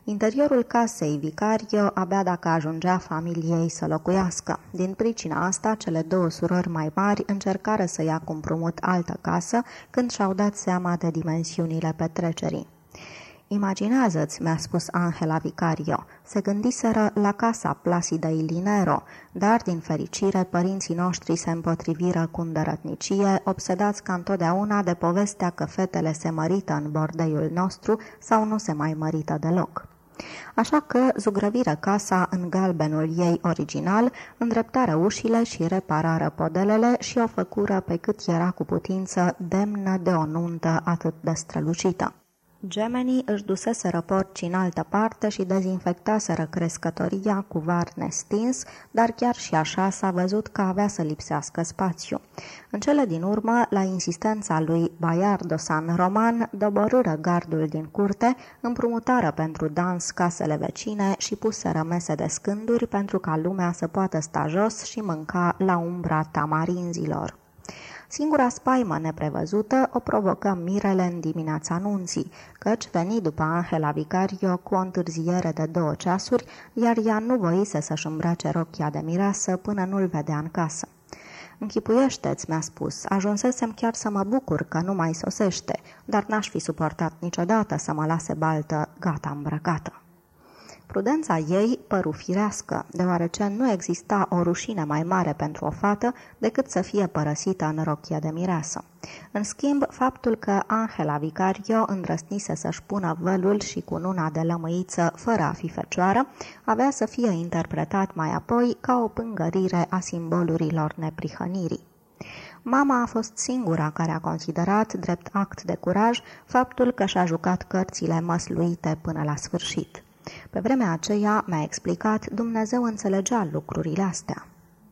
Interiorul casei Vicario abia dacă ajungea familiei să locuiască. Din pricina asta, cele două surori mai mari încercară să ia cu împrumut altă casă când și-au dat seama de dimensiunile petrecerii. Imaginează-ți, mi-a spus Angela Vicario, se gândiseră la casa Placidei Linero, dar, din fericire, părinții noștri se împotriviră cu îndărătnicie, obsedați ca întotdeauna de povestea că fetele se mărită în bordeiul nostru sau nu se mai mărită deloc. Așa că zugrăviră casa în galbenul ei original, îndreptară ușile și reparară podelele și o făcură pe cât era cu putință demnă de o nuntă atât de strălucită. Gemenii își duseseră porci în altă parte și dezinfectaseră crescătoria cu varne stins, dar chiar și așa s-a văzut că avea să lipsească spațiu. În cele din urmă, la insistența lui Baiardo San Roman, doborâră gardul din curte, împrumutară pentru dans casele vecine și puseră mese de scânduri pentru ca lumea să poată sta jos și mânca la umbra tamarinzilor. Singura spaimă neprevăzută o provocă mirele în dimineața nunții, căci veni după Angela Vicario cu o întârziere de 2 ceasuri, iar ea nu voise să-și îmbrace rochia de mireasă până nu-l vedea în casă. Închipuiește-ți, mi-a spus, ajunsesem chiar să mă bucur că nu mai sosește, dar n-aș fi suportat niciodată să mă lase baltă gata îmbrăcată. Prudența ei păru firească, deoarece nu exista o rușine mai mare pentru o fată decât să fie părăsită în rochia de mireasă. În schimb, faptul că Angela Vicario îndrăsnise să-și pună vălul și cununa de lămâiță fără a fi fecioară, avea să fie interpretat mai apoi ca o pângărire a simbolurilor neprihănirii. Mama a fost singura care a considerat, drept act de curaj, faptul că și-a jucat cărțile măsluite până la sfârșit. Pe vremea aceea, mi-a explicat, Dumnezeu înțelegea lucrurile astea.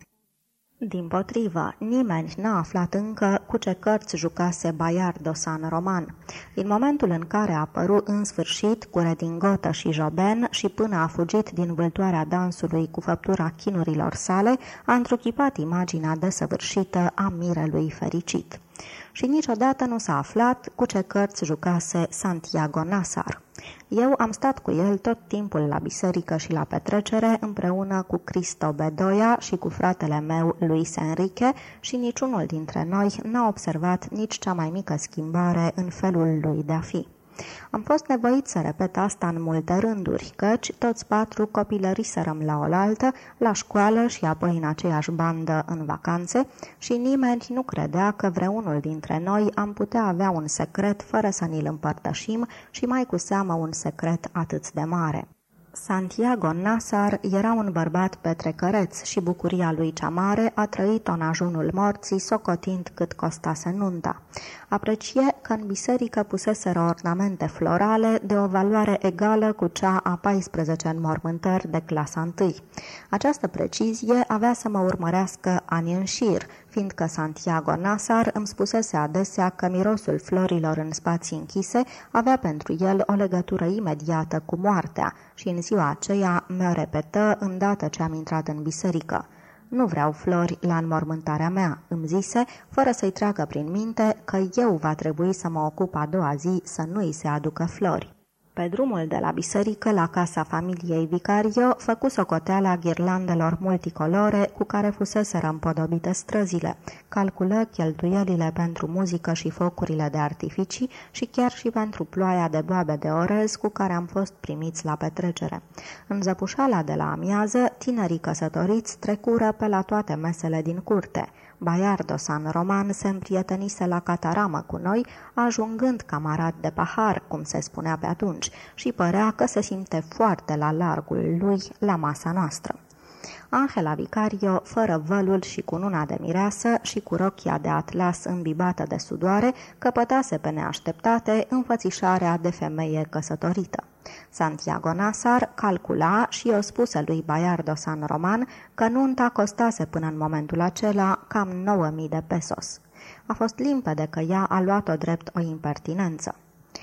Dimpotrivă, nimeni n-a aflat încă cu ce cărți jucase Baiardo San Roman. Din momentul în care a apărut în sfârșit cu redingotă și joben și până a fugit din vâltoarea dansului cu făptura chinurilor sale, a întruchipat imaginea desăvârșită a mirelui fericit. Și niciodată nu s-a aflat cu ce cărți jucase Santiago Nazar. Eu am stat cu el tot timpul la biserică și la petrecere, împreună cu Cristo Bedoya și cu fratele meu, Luis Enrique, și niciunul dintre noi n-a observat nici cea mai mică schimbare în felul lui de a fi. Am fost nevoit să repet asta în multe rânduri, căci toți 4 copilăriserăm la oaltă, la școală și apoi în aceeași bandă în vacanțe și nimeni nu credea că vreunul dintre noi am putea avea un secret fără să ni-l împărtășim și mai cu seamă un secret atât de mare. Santiago Nazar era un bărbat petrecăreț și bucuria lui cea mare a trăit-o în ajunul morții, socotind cât costase nunta. Aprecie că în biserică puseseră ornamente florale de o valoare egală cu cea a 14 înmormântări de clasa 1. Această precizie avea să mă urmărească ani în șir, fiindcă Santiago Nazar îmi spusese adesea că mirosul florilor în spații închise avea pentru el o legătură imediată cu moartea și în ziua aceea mi-o repetă îndată ce am intrat în biserică. Nu vreau flori la înmormântarea mea, îmi zise, fără să-i treacă prin minte că eu va trebui să mă ocup a doua zi să nu îi se aducă flori. Pe drumul de la biserică la casa familiei Vicario făcu socoteala ghirlandelor multicolore cu care fuseseră împodobite străzile, calculă cheltuielile pentru muzică și focurile de artificii și chiar și pentru ploaia de boabe de orez cu care am fost primiți la petrecere. În zăpușala de la amiază, tinerii căsătoriți trecură pe la toate mesele din curte. Baiardo San Roman se împrietenise la cataramă cu noi, ajungând camarad de pahar, cum se spunea pe atunci, și părea că se simte foarte la largul lui la masa noastră. Angela Vicario, fără vălul și cununa de mireasă și cu rochia de atlas îmbibată de sudoare, căpătase pe neașteptate înfățișarea de femeie căsătorită. Santiago Nazar calcula și o spuse lui Baiardo San Roman că nunta costase până în momentul acela cam 9.000 de pesos. A fost limpede că ea a luat-o drept o impertinență.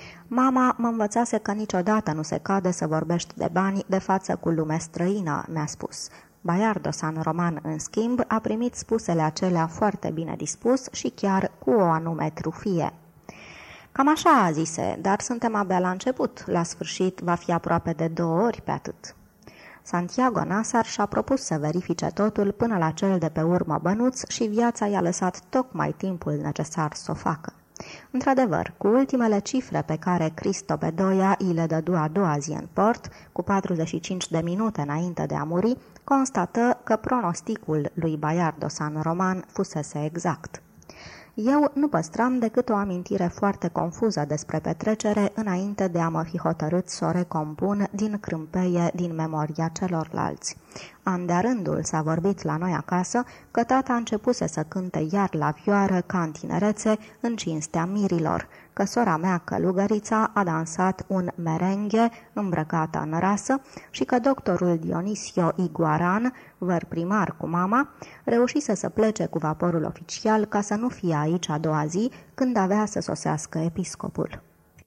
Mama mă învățase că niciodată nu se cade să vorbești de bani de față cu lume străină, mi-a spus. Baiardo San Roman, în schimb, a primit spusele acelea foarte bine dispus și chiar cu o anume trufie. Cam așa, zise, dar suntem abia la început. La sfârșit va fi aproape de 2 ori pe atât. Santiago Nasar și-a propus să verifice totul până la cel de pe urmă bănuț și viața i-a lăsat tocmai timpul necesar să o facă. Într-adevăr, cu ultimele cifre pe care Cristo Bedoya îi le dădu a doua zi în port, cu 45 de minute înainte de a muri, constată că pronosticul lui Bayardo San Roman fusese exact. Eu nu păstram decât o amintire foarte confuză despre petrecere înainte de a mă fi hotărât să o recompun din crâmpeie din memoria celorlalți. An de-a rândul s-a vorbit la noi acasă că tata începuse să cânte iar la vioară ca în tinerețe în cinstea mirilor, că sora mea călugărița a dansat un merenghe îmbrăcată în rasă și că doctorul Dionisio Iguaran, văr primar cu mama, reușise să plece cu vaporul oficial ca să nu fie aici a doua zi când avea să sosească episcopul.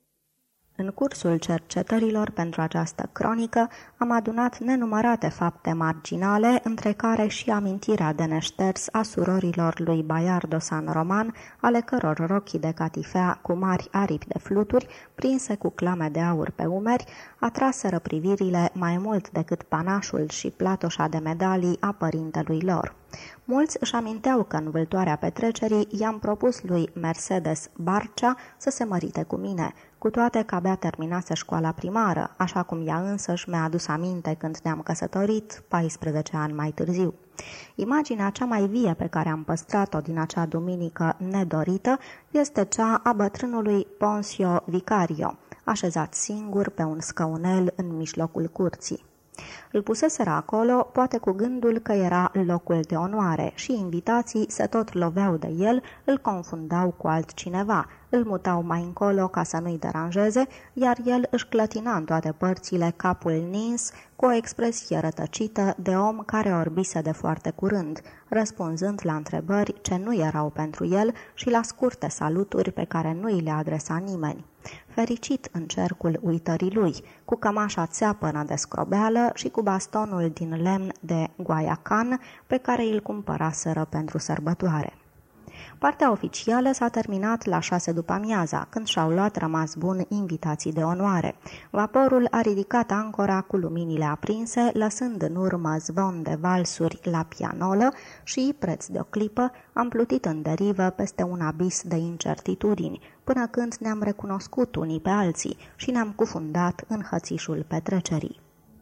În cursul cercetărilor pentru această cronică am adunat nenumărate fapte marginale, între care și amintirea de neșters a surorilor lui Bayardo San Roman, ale căror rochii de catifea cu mari aripi de fluturi, prinse cu clame de aur pe umeri, atraseră privirile mai mult decât panașul și platoșa de medalii a părintelui lor. Mulți își aminteau că în vâltoarea petrecerii i-am propus lui Mercedes Barcea să se mărite cu mine, cu toate că abia terminase școala primară, așa cum ea însăși mi-a adus aminte când ne-am căsătorit 14 ani mai târziu. Imaginea cea mai vie pe care am păstrat-o din acea duminică nedorită este cea a bătrânului Poncio Vicario, așezat singur pe un scaunel în mijlocul curții. Îl puseseră acolo, poate cu gândul că era locul de onoare și invitații se tot loveau de el, îl confundau cu altcineva, îl mutau mai încolo ca să nu-i deranjeze, iar el își clătina în toate părțile capul nins cu o expresie rătăcită de om care orbise de foarte curând, răspunzând la întrebări ce nu erau pentru el și la scurte saluturi pe care nu îi le adresa nimeni. Fericit în cercul uitării lui, cu cămașa țeapănă de scrobeală și cu bastonul din lemn de Guayacan pe care îl cumpăraseră pentru sărbătoare. Partea oficială s-a terminat la 6 după amiaza, când și-au luat rămas bun invitații de onoare. Vaporul a ridicat ancora cu luminile aprinse, lăsând în urmă zvon de valsuri la pianolă și, preț de o clipă, am plutit în derivă peste un abis de incertitudini, până când ne-am recunoscut unii pe alții și ne-am cufundat în hățișul petrecerii.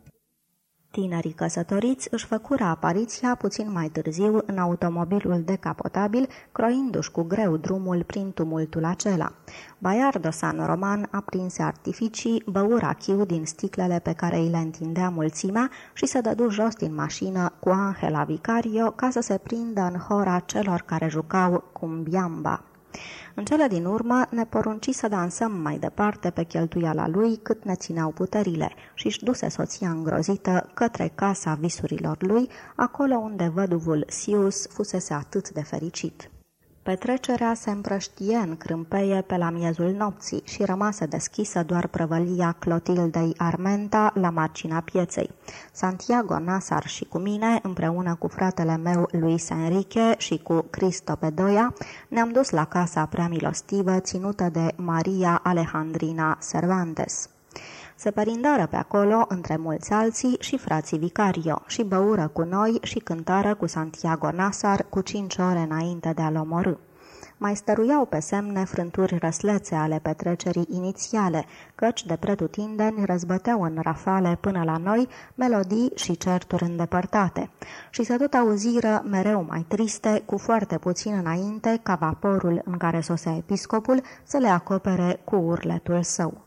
Tinerii căsătoriți își făcură apariția puțin mai târziu în automobilul decapotabil, croindu-și cu greu drumul prin tumultul acela. Bayardo San Roman aprinse artificii, bău rachiu din sticlele pe care îi le întindea mulțimea și se dădu jos din mașină cu Angela Vicario ca să se prindă în hora celor care jucau cumbiamba. În cele din urmă ne porunci să dansăm mai departe pe cheltuiala lui cât ne țineau puterile și își duse soția îngrozită către casa visurilor lui, acolo unde văduvul Sius fusese atât de fericit. Petrecerea se împrăștie în crâmpeie pe la miezul nopții și rămase deschisă doar prăvălia Clotildei Armenta la marginea pieței. Santiago Nasar și cu mine, împreună cu fratele meu Luis Enrique și cu Cristo Bedoya, ne-am dus la casa prea milostivă ținută de Maria Alejandrina Cervantes. Se părindară pe acolo, între mulți alții, și frații Vicario și băură cu noi și cântară cu Santiago Nasar cu 5 ore înainte de a-l omorî. Mai stăruiau pe semne frânturi răslețe ale petrecerii inițiale, căci de pretutindeni răzbăteau în rafale până la noi melodii și certuri îndepărtate. Și se tot auziră mereu mai triste, cu foarte puțin înainte ca vaporul în care sosea episcopul să le acopere cu urletul său.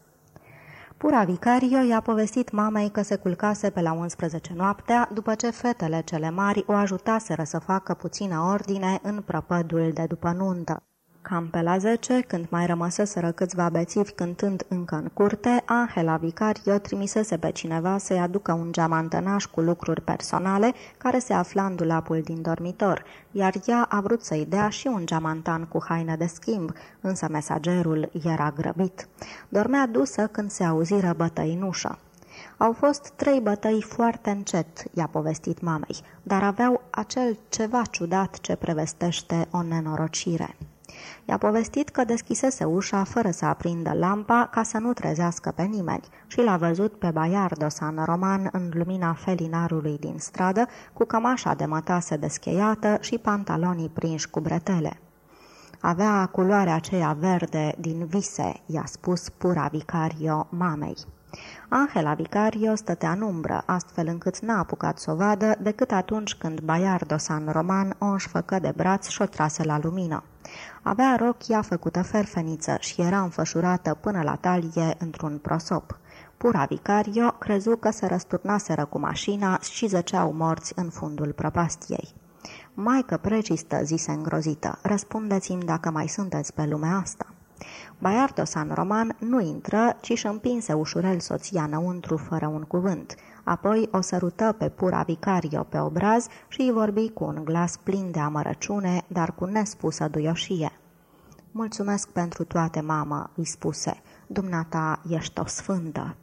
Pura Vicario i-a povestit mamei că se culcase pe la 11 noaptea, după ce fetele cele mari o ajutaseră să facă puțină ordine în prăpădul de după nuntă. Cam pe la 10, când mai rămăseseră câțiva bețivi cântând încă în curte, Angela Vicario trimisese pe cineva să-i aducă un geamantănaș cu lucruri personale care se afla în dulapul din dormitor, iar ea a vrut să-i dea și un geamantan cu haină de schimb, însă mesagerul era grăbit. Dormea dusă când se auziră bătăi în ușă. Au fost 3 bătăi foarte încet, i-a povestit mamei, dar aveau acel ceva ciudat ce prevestește o nenorocire. I-a povestit că deschisese ușa fără să aprindă lampa ca să nu trezească pe nimeni și l-a văzut pe Baiardo San Roman în lumina felinarului din stradă, cu cămașa de mătase descheiată și pantalonii prinși cu bretele. Avea culoarea aceea verde din vise, i-a spus pura Vicario mamei. Angela Vicario stătea în umbră, astfel încât n-a apucat să o vadă decât atunci când Baiardo San Roman o înșfăcă de braț și o trase la lumină. Avea rochia făcută ferfeniță și era înfășurată până la talie într-un prosop. Pura Vicario crezu că se răsturnaseră cu mașina și zăceau morți în fundul prăpastiei. Maică precistă, zise îngrozită, răspundeți-mi dacă mai sunteți pe lumea asta. Baiardo San Roman nu intră, ci își împinse ușurel soția înăuntru fără un cuvânt. Apoi o sărută pe pura Vicario pe obraz și îi vorbi cu un glas plin de amărăciune, dar cu nespusă duioșie. Mulțumesc pentru toate, mamă, îi spuse. Dumneata ești o sfântă.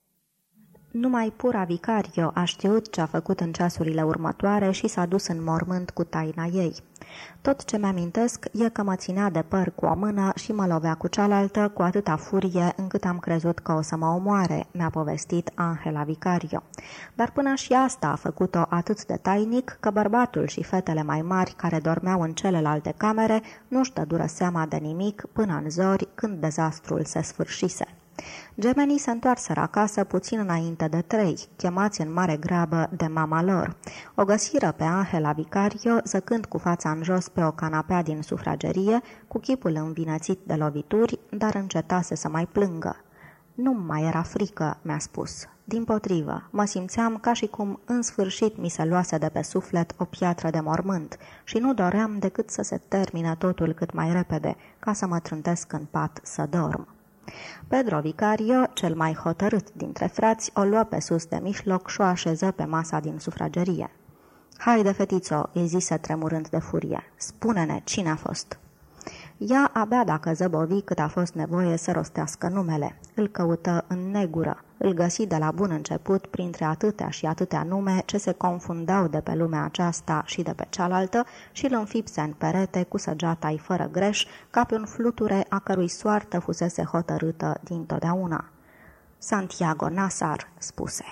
Numai pura Vicario a știut ce a făcut în ceasurile următoare și s-a dus în mormânt cu taina ei. Tot ce mi-amintesc e că mă ținea de păr cu o mână și mă lovea cu cealaltă cu atâta furie încât am crezut că o să mă omoare, mi-a povestit Angela Vicario. Dar până și asta a făcut-o atât de tainic că bărbatul și fetele mai mari care dormeau în celelalte camere nu-și dădură seama de nimic până în zori când dezastrul se sfârșise. Gemenii se întoarseră acasă puțin înainte de 3, chemați în mare grabă de mama lor. O găsiră pe Angela Vicario zăcând cu fața în jos pe o canapea din sufragerie, cu chipul învinețit de lovituri, dar încetase să mai plângă. Nu mai era frică, mi-a spus. Dimpotrivă, mă simțeam ca și cum în sfârșit mi se luase de pe suflet o piatră de mormânt și nu doream decât să se termine totul cât mai repede, ca să mă trântesc în pat să dorm. Pedro Vicario, cel mai hotărât dintre frați, o luă pe sus de mijloc și o așeză pe masa din sufragerie. Haide, fetițo, îi zise tremurând de furie, spune-ne cine a fost. Ea abia dacă zăbovi cât a fost nevoie să rostească numele. Îl căută în negură. Îl găsi de la bun început printre atâtea și atâtea nume ce se confundau de pe lumea aceasta și de pe cealaltă și îl înfipse în perete cu săgeata-i fără greș, ca pe un fluture a cărui soartă fusese hotărâtă dintotdeauna. Santiago Nazar, spuse.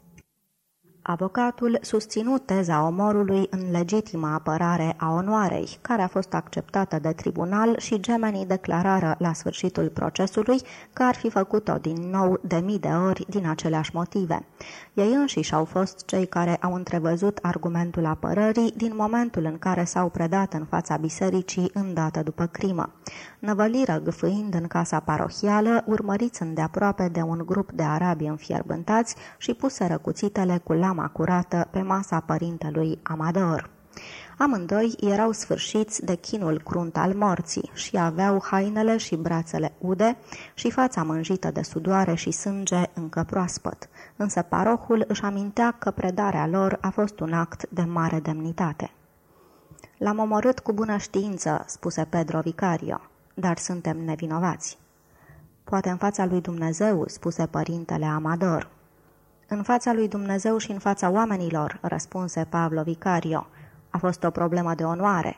Avocatul susținu teza omorului în legitima apărare a onoarei, care a fost acceptată de tribunal și gemenii declarară la sfârșitul procesului că ar fi făcut-o din nou de mii de ori din aceleași motive. Ei înșiși au fost cei care au întrevăzut argumentul apărării din momentul în care s-au predat în fața bisericii îndată după crimă. Năvăliră gâfâind în casa parohială, urmăriți îndeaproape de un grup de arabi înfierbântați și puseră cuțitele cu lama curată pe masa părintelui Amador. Amândoi erau sfârșiți de chinul crunt al morții și aveau hainele și brațele ude și fața mânjită de sudoare și sânge încă proaspăt, însă parohul își amintea că predarea lor a fost un act de mare demnitate. L-am omorât cu bună știință, spuse Pedro Vicario, dar suntem nevinovați. Poate în fața lui Dumnezeu, spuse părintele Amador. În fața lui Dumnezeu și în fața oamenilor, răspunse Pablo Vicario. A fost o problemă de onoare.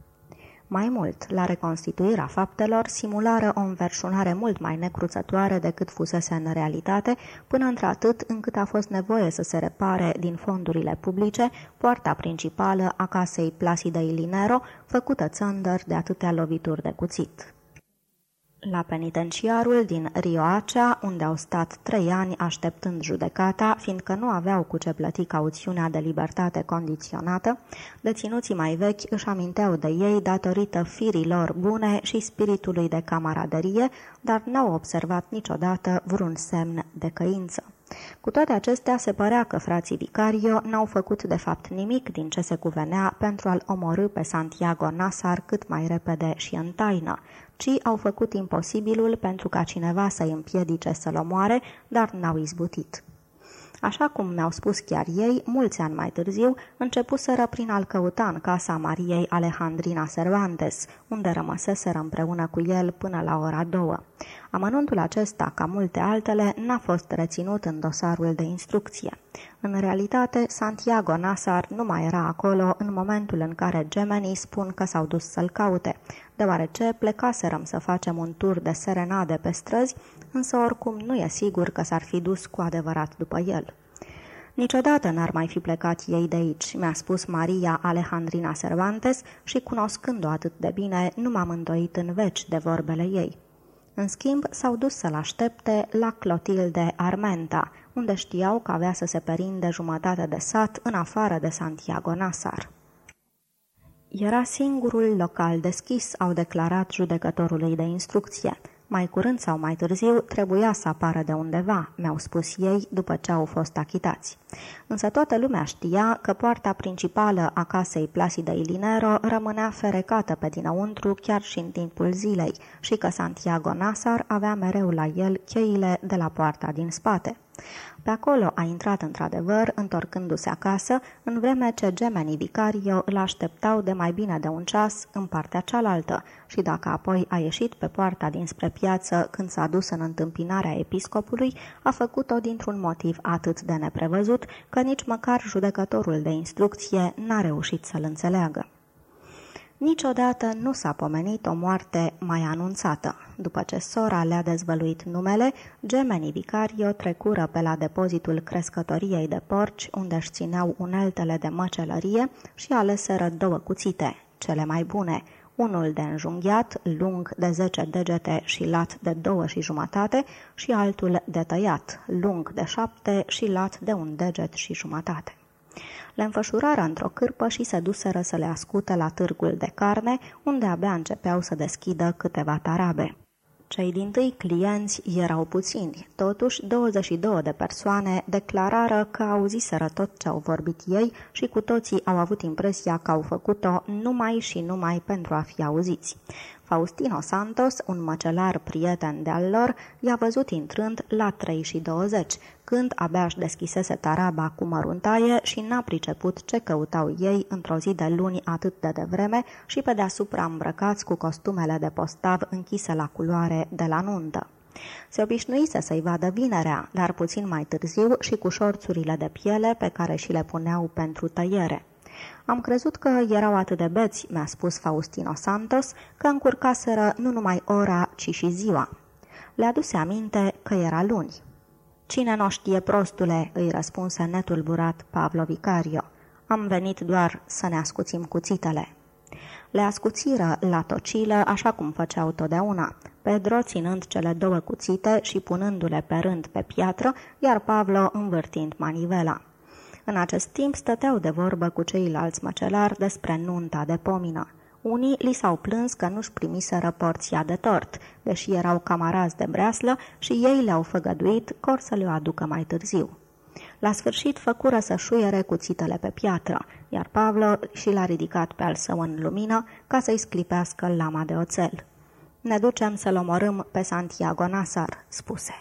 Mai mult, la reconstituirea faptelor, simulară o înverșunare mult mai necruțătoare decât fusese în realitate, până într-atât încât a fost nevoie să se repare din fondurile publice poarta principală a casei Placidei Linero, făcută țândăr de atâtea lovituri de cuțit. La penitenciarul din Rio Acea, unde au stat 3 ani așteptând judecata, fiindcă nu aveau cu ce plăti cauțiunea de libertate condiționată, deținuții mai vechi își aminteau de ei datorită firii lor bune și spiritului de camaraderie, dar n-au observat niciodată vreun semn de căință. Cu toate acestea, se părea că frații Vicario n-au făcut de fapt nimic din ce se cuvenea pentru a-l omorî pe Santiago Nazar cât mai repede și în taină, ci au făcut imposibilul pentru ca cineva să-i împiedice să-l omoare, dar n-au izbutit. Așa cum mi-au spus chiar ei, mulți ani mai târziu, începuseră prin a-l căuta în casa Mariei Alejandrina Cervantes, unde rămăseseră împreună cu el până la ora 2. Amănuntul acesta, ca multe altele, n-a fost reținut în dosarul de instrucție. În realitate, Santiago Nazar nu mai era acolo în momentul în care gemenii spun că s-au dus să-l caute, deoarece plecaserăm să facem un tur de serenade pe străzi, însă oricum nu e sigur că s-ar fi dus cu adevărat după el. Niciodată n-ar mai fi plecat ei de aici, mi-a spus Maria Alejandrina Cervantes și, cunoscând-o atât de bine, nu m-am îndoit în veci de vorbele ei. În schimb, s-au dus să-l aștepte la Clotilde Armenta, unde știau că avea să se perinde jumătate de sat în afară de Santiago Nazar. Era singurul local deschis, au declarat judecătorului de instrucție. Mai curând sau mai târziu trebuia să apară de undeva, mi-au spus ei după ce au fost achitați. Însă toată lumea știa că poarta principală a casei Placidei Linero rămânea ferecată pe dinăuntru chiar și în timpul zilei și că Santiago Nazar avea mereu la el cheile de la poarta din spate. Pe acolo a intrat într-adevăr, întorcându-se acasă, în vreme ce gemenii Vicario îl așteptau de mai bine de un ceas în partea cealaltă și dacă apoi a ieșit pe poarta dinspre piață când s-a dus în întâmpinarea episcopului, a făcut-o dintr-un motiv atât de neprevăzut că nici măcar judecătorul de instrucție n-a reușit să-l înțeleagă. Niciodată nu s-a pomenit o moarte mai anunțată. După ce sora le-a dezvăluit numele, gemenii Vicario trecură pe la depozitul crescătoriei de porci, unde își țineau uneltele de măcelărie și aleseră 2 cuțite, cele mai bune, unul de înjunghiat, lung de 10 degete și lat de 2,5 și altul de tăiat, lung de 7 și lat de 1,5 degete. Le înfășurară într-o cârpă și se duseră să le ascute la târgul de carne, unde abia începeau să deschidă câteva tarabe. Cei dintâi clienți erau puțini, totuși 22 de persoane declarară că auziseră tot ce au vorbit ei și cu toții au avut impresia că au făcut-o numai și numai pentru a fi auziți. Faustino Santos, un măcelar prieten de-al lor, i-a văzut intrând la 3:20, când abia își deschisese taraba cu măruntaie și n-a priceput ce căutau ei într-o zi de luni atât de devreme și pe deasupra îmbrăcați cu costumele de postav închise la culoare de la nuntă. Se obișnuise să-i vadă vinerea, dar puțin mai târziu și cu șorțurile de piele pe care și le puneau pentru tăiere. Am crezut că erau atât de beți, mi-a spus Faustino Santos, că încurcaseră nu numai ora, ci și ziua. Le aduse aminte că era luni. Cine n-o știe, prostule, îi răspunse netulburat Pablo Vicario. Am venit doar să ne ascuțim cuțitele. Le ascuțiră la tocilă, așa cum făceau totdeauna, Pedro ținând cele 2 cuțite și punându-le pe rând pe piatră, iar Pablo învârtind manivela. În acest timp stăteau de vorbă cu ceilalți măcelari despre nunta de pomină. Unii li s-au plâns că nu-și primiseră porția de tort, deși erau camarazi de breaslă și ei le-au făgăduit că or să le aducă mai târziu. La sfârșit făcură să șuiere cuțitele pe piatră, iar Pablo și l-a ridicat pe al său în lumină ca să-i sclipească lama de oțel. Ne ducem să-l omorâm pe Santiago Nazar, spuse.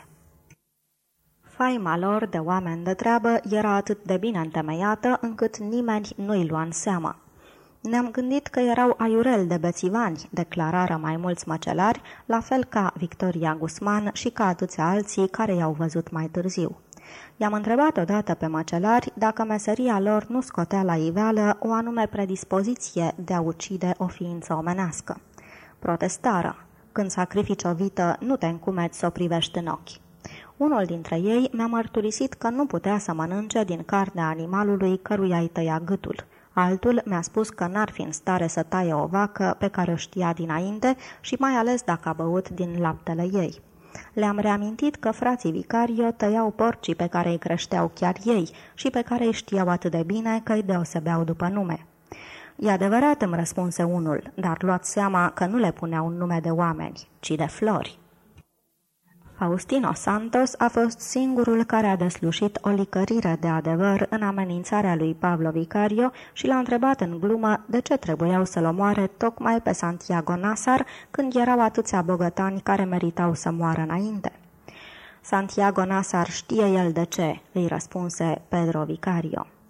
Faima lor de oameni de treabă era atât de bine întemeiată încât nimeni nu-i lua în seamă. Ne-am gândit că erau aiureli de bețivani, declarară mai mulți măcelari, la fel ca Victoria Guzman și ca atâția alții care i-au văzut mai târziu. I-am întrebat odată pe măcelari dacă meseria lor nu scotea la iveală o anume predispoziție de a ucide o ființă omenească. Protestară: când sacrifici o vită, nu te încumeți să o privești în ochi. Unul dintre ei mi-a mărturisit că nu putea să mănânce din carnea animalului căruia îi tăia gâtul. Altul mi-a spus că n-ar fi în stare să taie o vacă pe care o știa dinainte și mai ales dacă a băut din laptele ei. Le-am reamintit că frații Vicario tăiau porcii pe care îi creșteau chiar ei și pe care îi știau atât de bine că îi deosebeau după nume. E adevărat, îmi răspunse unul, dar luați seama că nu le puneau un nume de oameni, ci de flori. Faustino Santos a fost singurul care a deslușit o licărire de adevăr în amenințarea lui Pablo Vicario și l-a întrebat în glumă de ce trebuiau să-l omoare tocmai pe Santiago Nazar când erau atâția bogătani care meritau să moară înainte. Santiago Nazar știe el de ce, îi răspunse Pedro Vicario.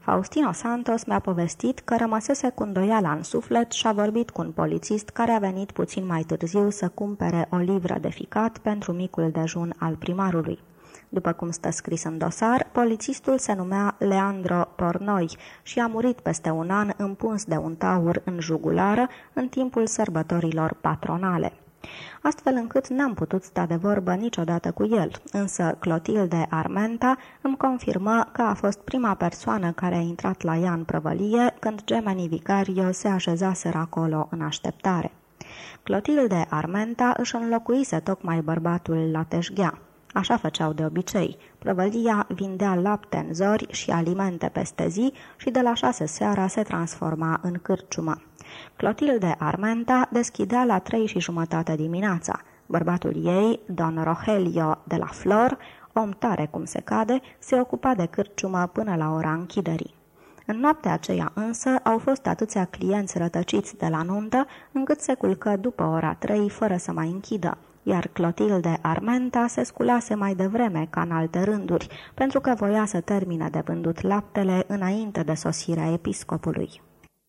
Faustino Santos mi-a povestit că rămăsese cu îndoiala în suflet și a vorbit cu un polițist care a venit puțin mai târziu să cumpere o livră de ficat pentru micul dejun al primarului. După cum stă scris în dosar, polițistul se numea Leandro Pornoi și a murit peste un an împuns de un taur în jugulară în timpul sărbătorilor patronale. Astfel încât n-am putut sta de vorbă niciodată cu el, însă Clotilde Armenta îmi confirmă că a fost prima persoană care a intrat la ea în prăvălie când Gemeni Vicario se așezaseră acolo în așteptare. Clotilde Armenta își înlocuise tocmai bărbatul la teșghea. Așa făceau de obicei. Prăvălia vindea lapte în zori și alimente peste zi și de la 6 seara se transforma în cârciumă. Clotilde Armenta deschidea la 3:30 dimineața. Bărbatul ei, Don Rogelio de la Flor, om tare cum se cade, se ocupa de cârciumă până la ora închiderii. În noaptea aceea însă au fost atâția clienți rătăciți de la nuntă, încât se culcă după ora 3 fără să mai închidă, iar Clotilde Armenta se sculase mai devreme ca în alte rânduri, pentru că voia să termine de vândut laptele înainte de sosirea episcopului.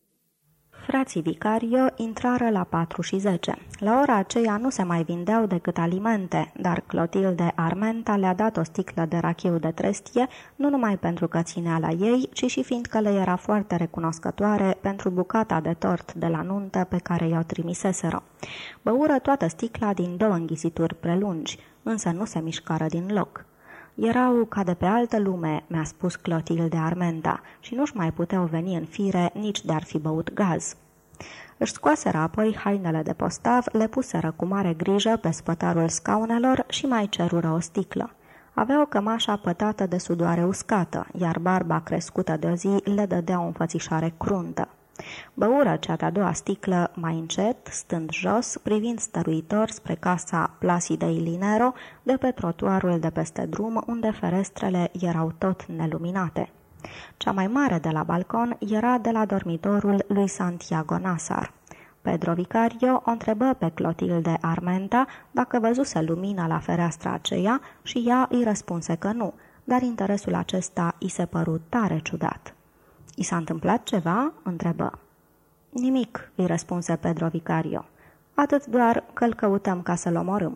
Frații Vicario intrară la 4:10. La ora aceea nu se mai vindeau decât alimente, dar Clotilde Armenta le-a dat o sticlă de rachiu de trestie, nu numai pentru că ținea la ei, ci și fiindcă le era foarte recunoscătoare pentru bucata de tort de la nuntă pe care i-o trimiseseră. Băură toată sticla din 2 înghisituri prelungi, însă nu se mișcară din loc. Erau ca de pe altă lume, mi-a spus Clotilde Armenta, și nu-și mai puteau veni în fire nici de-ar fi băut gaz. Își scoaseră apoi hainele de postav, le puseră cu mare grijă pe spătarul scaunelor și mai cerură o sticlă. Aveau cămașa pătată de sudoare uscată, iar barba crescută de o zi le dădea o înfățișare cruntă. Băură cea de-a doua sticlă mai încet, stând jos, privind stăruitor spre casa Placidei Linero, de pe trotuarul de peste drum, unde ferestrele erau tot neluminate. Cea mai mare de la balcon era de la dormitorul lui Santiago Nazar. Pedro Vicario o întrebă pe Clotilde Armenta dacă văzuse lumina la fereastra aceea și ea îi răspunse că nu, dar interesul acesta îi se păru tare ciudat. "I s-a întâmplat ceva?" întrebă. "Nimic," îi răspunse Pedro Vicario. "Atât doar că-l căutăm ca să-l omorâm."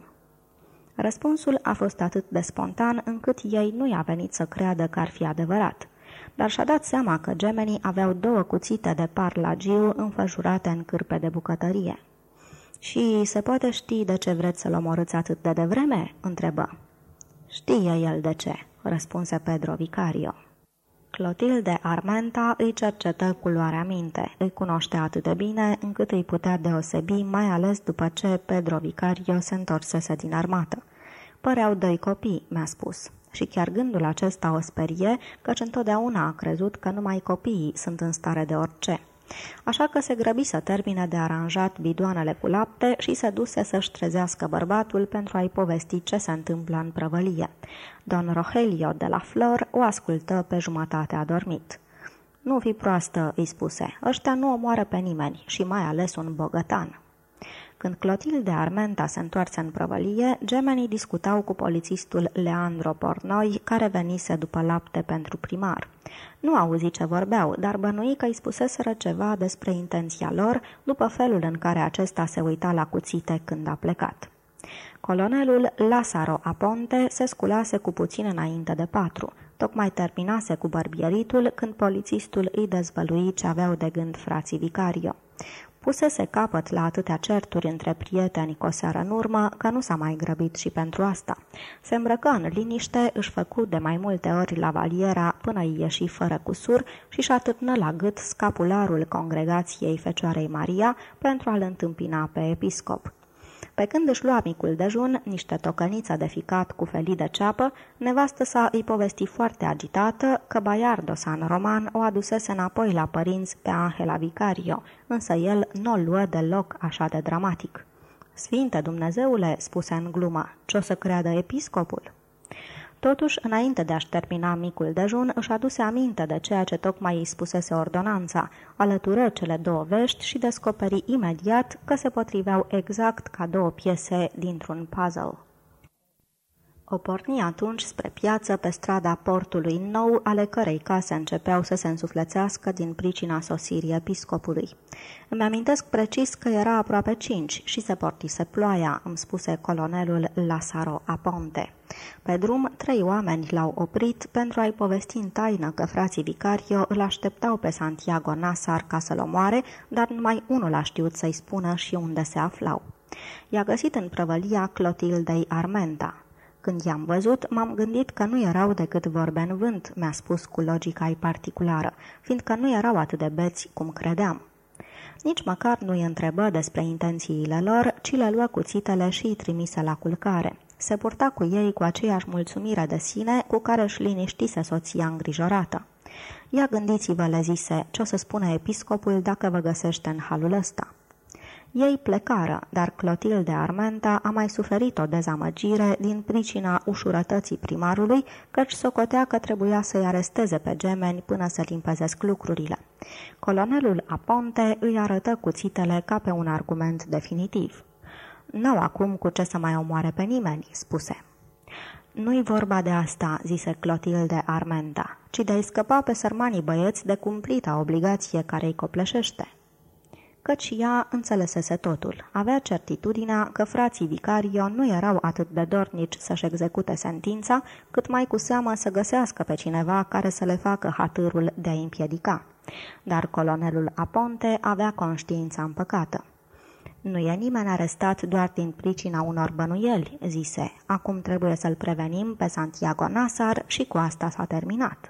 Răspunsul a fost atât de spontan încât ei nu i-a venit să creadă că ar fi adevărat. Dar și-a dat seama că gemenii aveau 2 cuțite de parlagiu înfășurate în cârpe de bucătărie. "Și se poate ști de ce vreți să-l omorâți atât de devreme?" întrebă. "Știe el de ce," răspunse Pedro Vicario. Clotilde Armenta îi cercetă culoarea minte, îi cunoștea atât de bine încât îi putea deosebi, mai ales după ce Pedro Vicario se întorsese din armată. "Păreau 2 copii," mi-a spus. Și chiar gândul acesta o sperie, căci întotdeauna a crezut că numai copiii sunt în stare de orice. Așa că se grăbi să termine de aranjat bidoanele cu lapte și se duse să-și trezească bărbatul pentru a-i povesti ce se întâmplă în prăvălie. Don Rogelio de la Flor o ascultă pe jumătate adormit. "Nu fi proastă," îi spuse, "ăștia nu omoară pe nimeni și mai ales un bogătan." Când Clotilde Armenta se întoarse în prăvălie, gemenii discutau cu polițistul Leandro Pornoi, care venise după lapte pentru primar. Nu auzi ce vorbeau, dar bănui că îi spuseseră ceva despre intenția lor, după felul în care acesta se uita la cuțite când a plecat. Colonelul Lázaro Aponte se sculase cu puțin înainte de 4. Tocmai terminase cu bărbieritul când polițistul îi dezvălui ce aveau de gând frații Vicario. Pusese capăt la atâtea certuri între prieteni cu o seară în urmă, că nu s-a mai grăbit și pentru asta. Se îmbrăcă în liniște, își făcu de mai multe ori lavaliera până îi ieși fără cusur și-și atârnă la gât scapularul congregației Fecioarei Maria pentru a-l întâmpina pe episcop. Pe când își lua micul dejun, niște tocăniță de ficat cu felii de ceapă, nevastă sa îi povesti foarte agitată că Bayardo San Roman o adusese înapoi la părinți pe Angela Vicario, însă el nu o luă deloc așa de dramatic. "Sfinte Dumnezeule," spuse în glumă, "ce-o să creadă episcopul?" Totuși, înainte de a-și termina micul dejun, își aduse aminte de ceea ce tocmai îi spusese ordonanța, alătură cele 2 vești și descoperi imediat că se potriveau exact ca 2 piese dintr-un puzzle. O porni atunci spre piață pe strada Portului Nou, ale cărei case începeau să se însuflețeasă din pricina sosirii episcopului. Îmi amintesc precis că era aproape 5 și se portise ploaia, îmi spuse colonelul Lazaro Aponte. Pe drum, 3 oameni l-au oprit pentru a-i povesti în taină că frații Vicario îl așteptau pe Santiago Nazar ca să-l omoare, dar numai unul a știut să-i spună și unde se aflau. I-a găsit în prăvălia Clotildei Armenta. Când i-am văzut, m-am gândit că nu erau decât vorbe în vânt, mi-a spus cu logica-i particulară, fiindcă nu erau atât de beți cum credeam. Nici măcar nu îi întrebă despre intențiile lor, ci le luă cuțitele și îi trimise la culcare. Se purta cu ei cu aceeași mulțumire de sine cu care își liniștise soția îngrijorată. Ia gândiți-vă, le zise, ce o să spune episcopul dacă vă găsește în halul ăsta. Ei plecară, dar Clotilde Armenta a mai suferit o dezamăgire din pricina ușurătății primarului, căci socotea că trebuia să-i aresteze pe gemeni până să limpezesc lucrurile. Colonelul Aponte îi arătă cuțitele ca pe un argument definitiv. N-au acum cu ce să mai omoare pe nimeni, spuse. Nu-i vorba de asta, zise Clotilde Armenta, ci de a-i scăpa pe sărmanii băieți de cumplita obligație care îi copleșește. Căci ea înțelesese totul. Avea certitudinea că frații Vicario nu erau atât de dornici să-și execute sentința, cât mai cu seamă să găsească pe cineva care să le facă hatârul de a-i împiedica. Dar colonelul Aponte avea conștiința împăcată. Nu e nimeni arestat doar din pricina unor bănuieli, zise. Acum trebuie să-l prevenim pe Santiago Nazar și cu asta s-a terminat.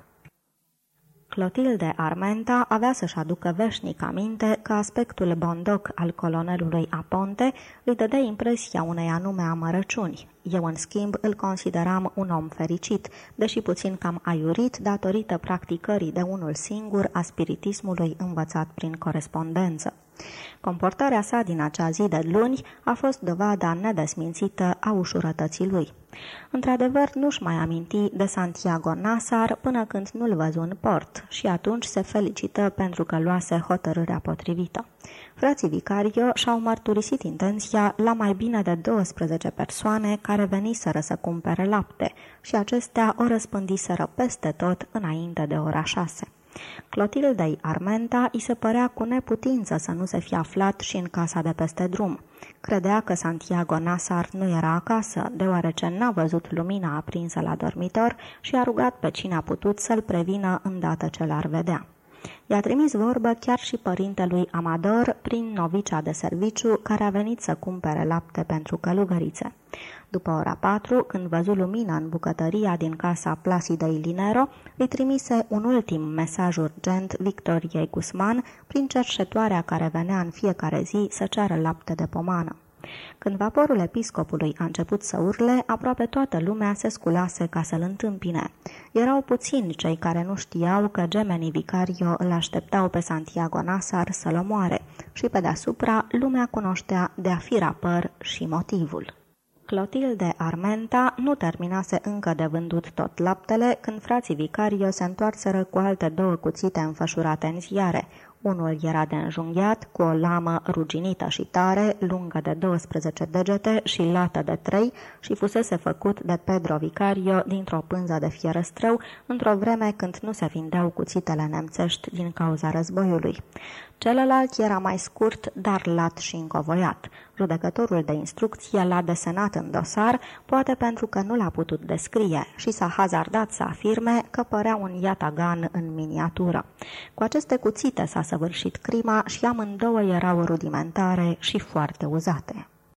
Clotilde Armenta avea să-și aducă veșnic aminte că aspectul bondoc al colonelului Aponte îi dădea impresia unei anume amărăciuni. Eu, în schimb, îl consideram un om fericit, deși puțin cam aiurit datorită practicării de unul singur a spiritismului învățat prin corespondență. Comportarea sa din acea zi de luni a fost dovada nedesmințită a ușurătății lui. Într-adevăr, nu-și mai aminti de Santiago Nazar până când nu-l văzu în port și atunci se felicită pentru că luase hotărârea potrivită. Frații Vicario și-au mărturisit intenția la mai bine de 12 persoane care veniseră să cumpere lapte și acestea o răspândiseră peste tot înainte de ora 6. Clotildei Armenta îi se părea cu neputință să nu se fie aflat și în casa de peste drum. Credea că Santiago Nazar nu era acasă, deoarece n-a văzut lumina aprinsă la dormitor și a rugat pe cine a putut să-l prevină îndată ce l-ar vedea. I-a trimis vorbă chiar și părintelui Amador prin novicea de serviciu care a venit să cumpere lapte pentru călugărițe. După ora 4, când văzu lumina în bucătăria din casa Placidei Linero, îi trimise un ultim mesaj urgent Victoriei Guzman prin cerșetoarea care venea în fiecare zi să ceară lapte de pomană. Când vaporul episcopului a început să urle, aproape toată lumea se sculase ca să-l întâmpine. Erau puțini cei care nu știau că gemenii Vicario îl așteptau pe Santiago Nazar să-l omoare și pe deasupra lumea cunoștea de-a fi rapăr și motivul. Clotilde Armenta nu terminase încă de vândut tot laptele când frații Vicario se întoarseră cu alte 2 cuțite înfășurate în ziare. Unul era de înjunghiat, cu o lamă ruginită și tare, lungă de 12 degete și lată de 3 și fusese făcut de Pedro Vicario dintr-o pânză de fierăstrău, într-o vreme când nu se vindeau cuțitele nemțești din cauza războiului. Celălalt era mai scurt, dar lat și încovoiat. Judecătorul de instrucție l-a desenat în dosar, poate pentru că nu l-a putut descrie și s-a hazardat să afirme că părea un yatagan în miniatură. Cu aceste cuțite s-a săvârșit crima și amândouă erau rudimentare și foarte uzate.